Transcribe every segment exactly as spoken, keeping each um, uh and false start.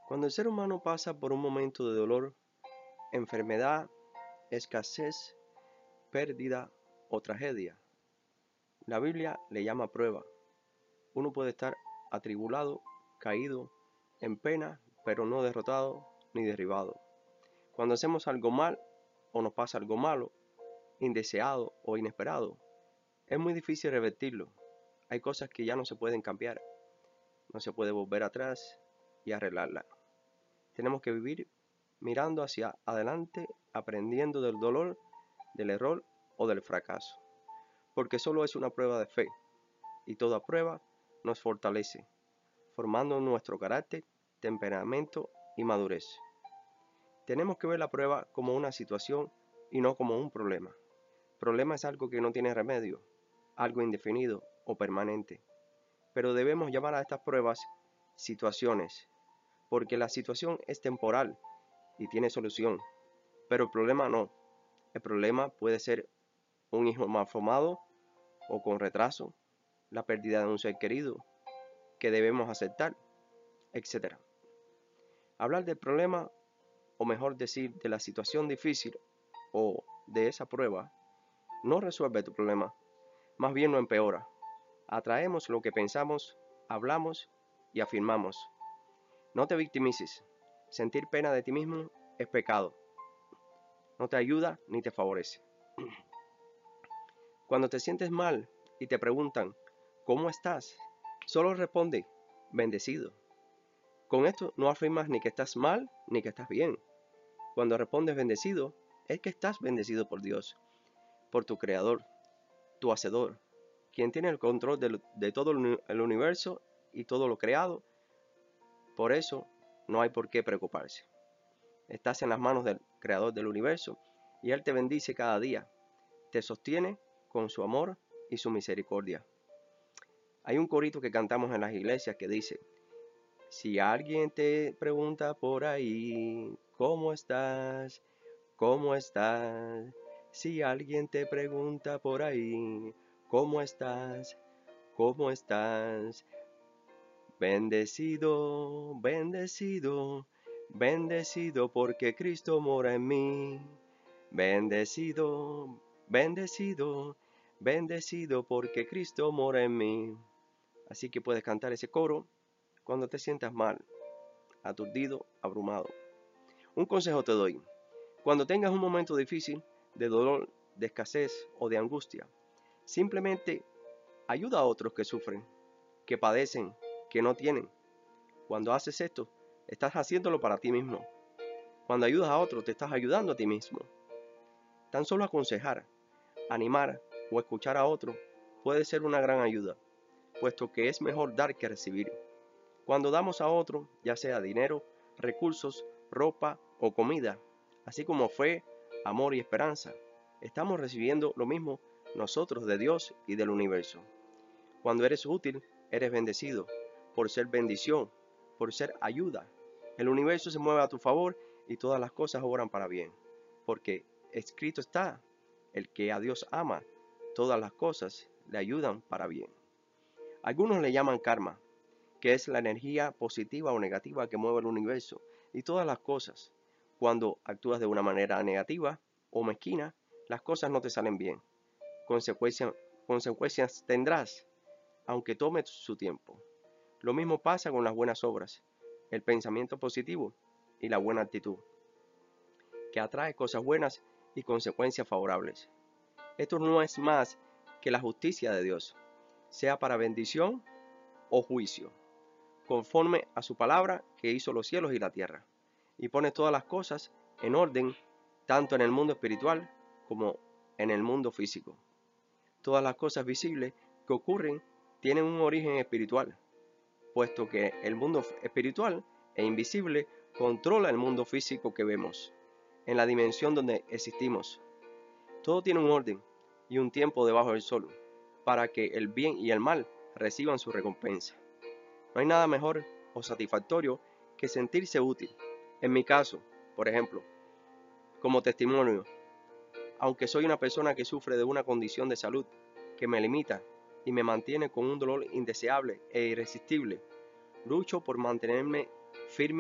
Cuando el ser humano pasa por un momento de dolor, enfermedad, escasez, pérdida o tragedia, la Biblia le llama prueba. Uno puede estar atribulado, caído, en pena, pero no derrotado ni derribado. Cuando hacemos algo mal o nos pasa algo malo, indeseado o inesperado, es muy difícil revertirlo. Hay cosas que ya no se pueden cambiar. No se puede volver atrás y arreglarla. Tenemos que vivir mirando hacia adelante, aprendiendo del dolor, del error o del fracaso. Porque solo es una prueba de fe, y toda prueba nos fortalece, formando nuestro carácter, temperamento y madurez. Tenemos que ver la prueba como una situación y no como un problema. Problema es algo que no tiene remedio, algo indefinido o permanente. Pero debemos llamar a estas pruebas situaciones, porque la situación es temporal y tiene solución, pero el problema no. El problema puede ser un hijo mal formado o con retraso, la pérdida de un ser querido que debemos aceptar, etcétera. Hablar del problema, o mejor decir, de la situación difícil o de esa prueba, no resuelve tu problema, más bien lo empeora. Atraemos lo que pensamos, hablamos y afirmamos. No te victimices. Sentir pena de ti mismo es pecado. No te ayuda ni te favorece. Cuando te sientes mal y te preguntan, ¿cómo estás? Solo responde, bendecido. Con esto no afirmas ni que estás mal ni que estás bien. Cuando respondes bendecido, es que estás bendecido por Dios, por tu Creador, tu Hacedor, quien tiene el control de, de todo el universo y todo lo creado. Por eso no hay por qué preocuparse. Estás en las manos del Creador del universo y Él te bendice cada día, te sostiene con su amor y su misericordia. Hay un corito que cantamos en las iglesias que dice, si alguien te pregunta por ahí, ¿cómo estás? ¿Cómo estás? Si alguien te pregunta por ahí, ¿cómo estás? ¿Cómo estás? Bendecido, bendecido, bendecido porque Cristo mora en mí. Bendecido, bendecido, bendecido porque Cristo mora en mí. Así que puedes cantar ese coro cuando te sientas mal, aturdido, abrumado. Un consejo te doy. Cuando tengas un momento difícil, de dolor, de escasez o de angustia, simplemente ayuda a otros que sufren, que padecen, que no tienen. Cuando haces esto, estás haciéndolo para ti mismo. Cuando ayudas a otros, te estás ayudando a ti mismo. Tan solo aconsejar, animar o escuchar a otro puede ser una gran ayuda, puesto que es mejor dar que recibir. Cuando damos a otro, ya sea dinero, recursos, ropa o comida, así como fe, amor y esperanza, estamos recibiendo lo mismo nosotros de Dios y del universo. Cuando eres útil, eres bendecido, por ser bendición, por ser ayuda. El universo se mueve a tu favor y todas las cosas obran para bien, porque escrito está, el que a Dios ama, todas las cosas le ayudan para bien. Algunos le llaman karma, que es la energía positiva o negativa que mueve el universo y todas las cosas. Cuando actúas de una manera negativa o mezquina, las cosas no te salen bien. Consecuencias, consecuencias tendrás, aunque tome su tiempo. Lo mismo pasa con las buenas obras, el pensamiento positivo y la buena actitud, que atrae cosas buenas y consecuencias favorables. Esto no es más que la justicia de Dios, sea para bendición o juicio, conforme a su palabra que hizo los cielos y la tierra, y pone todas las cosas en orden, tanto en el mundo espiritual como en el mundo físico. Todas las cosas visibles que ocurren tienen un origen espiritual, puesto que el mundo espiritual e invisible controla el mundo físico que vemos, en la dimensión donde existimos. Todo tiene un orden y un tiempo debajo del sol, para que el bien y el mal reciban su recompensa. No hay nada mejor o satisfactorio que sentirse útil. En mi caso, por ejemplo, como testimonio, aunque soy una persona que sufre de una condición de salud que me limita y me mantiene con un dolor indeseable e irresistible, lucho por mantenerme firme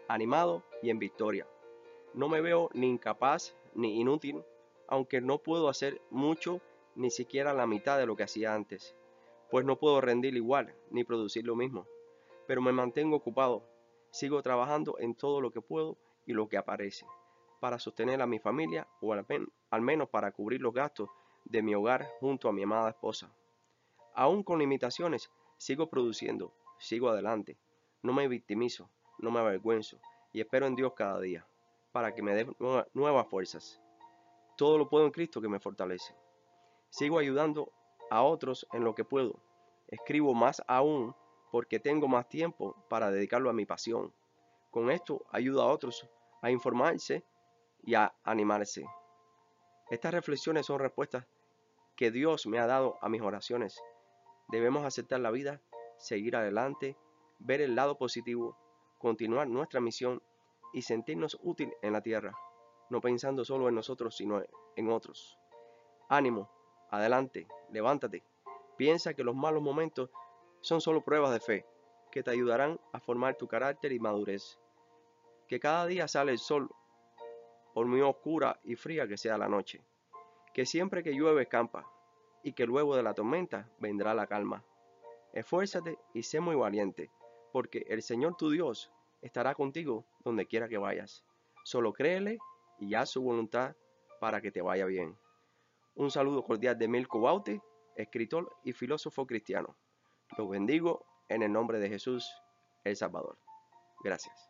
animado y en victoria. No me veo ni incapaz ni inútil, aunque no puedo hacer mucho, ni siquiera la mitad de lo que hacía antes, pues no puedo rendir igual ni producir lo mismo, pero me mantengo ocupado, sigo trabajando en todo lo que puedo y lo que aparece, para sostener a mi familia o al, men al menos para cubrir los gastos de mi hogar junto a mi amada esposa. Aún con limitaciones, sigo produciendo, sigo adelante, no me victimizo, no me avergüenzo y espero en Dios cada día, para que me dé nuevas fuerzas. Todo lo puedo en Cristo que me fortalece. Sigo ayudando a otros en lo que puedo. Escribo más aún porque tengo más tiempo para dedicarlo a mi pasión. Con esto ayudo a otros a informarse y a animarse. Estas reflexiones son respuestas que Dios me ha dado a mis oraciones. Debemos aceptar la vida, seguir adelante, ver el lado positivo, continuar nuestra misión y sentirnos útil en la tierra, no pensando solo en nosotros, sino en otros. Ánimo, adelante, levántate. Piensa que los malos momentos son solo pruebas de fe, que te ayudarán a formar tu carácter y madurez. Que cada día sale el sol, por muy oscura y fría que sea la noche. Que siempre que llueve escampa, y que luego de la tormenta vendrá la calma. Esfuérzate y sé muy valiente, porque el Señor tu Dios estará contigo donde quiera que vayas. Solo créele y haz su voluntad para que te vaya bien. Un saludo cordial de Mirko Baute, escritor y filósofo cristiano. Los bendigo en el nombre de Jesús, el Salvador. Gracias.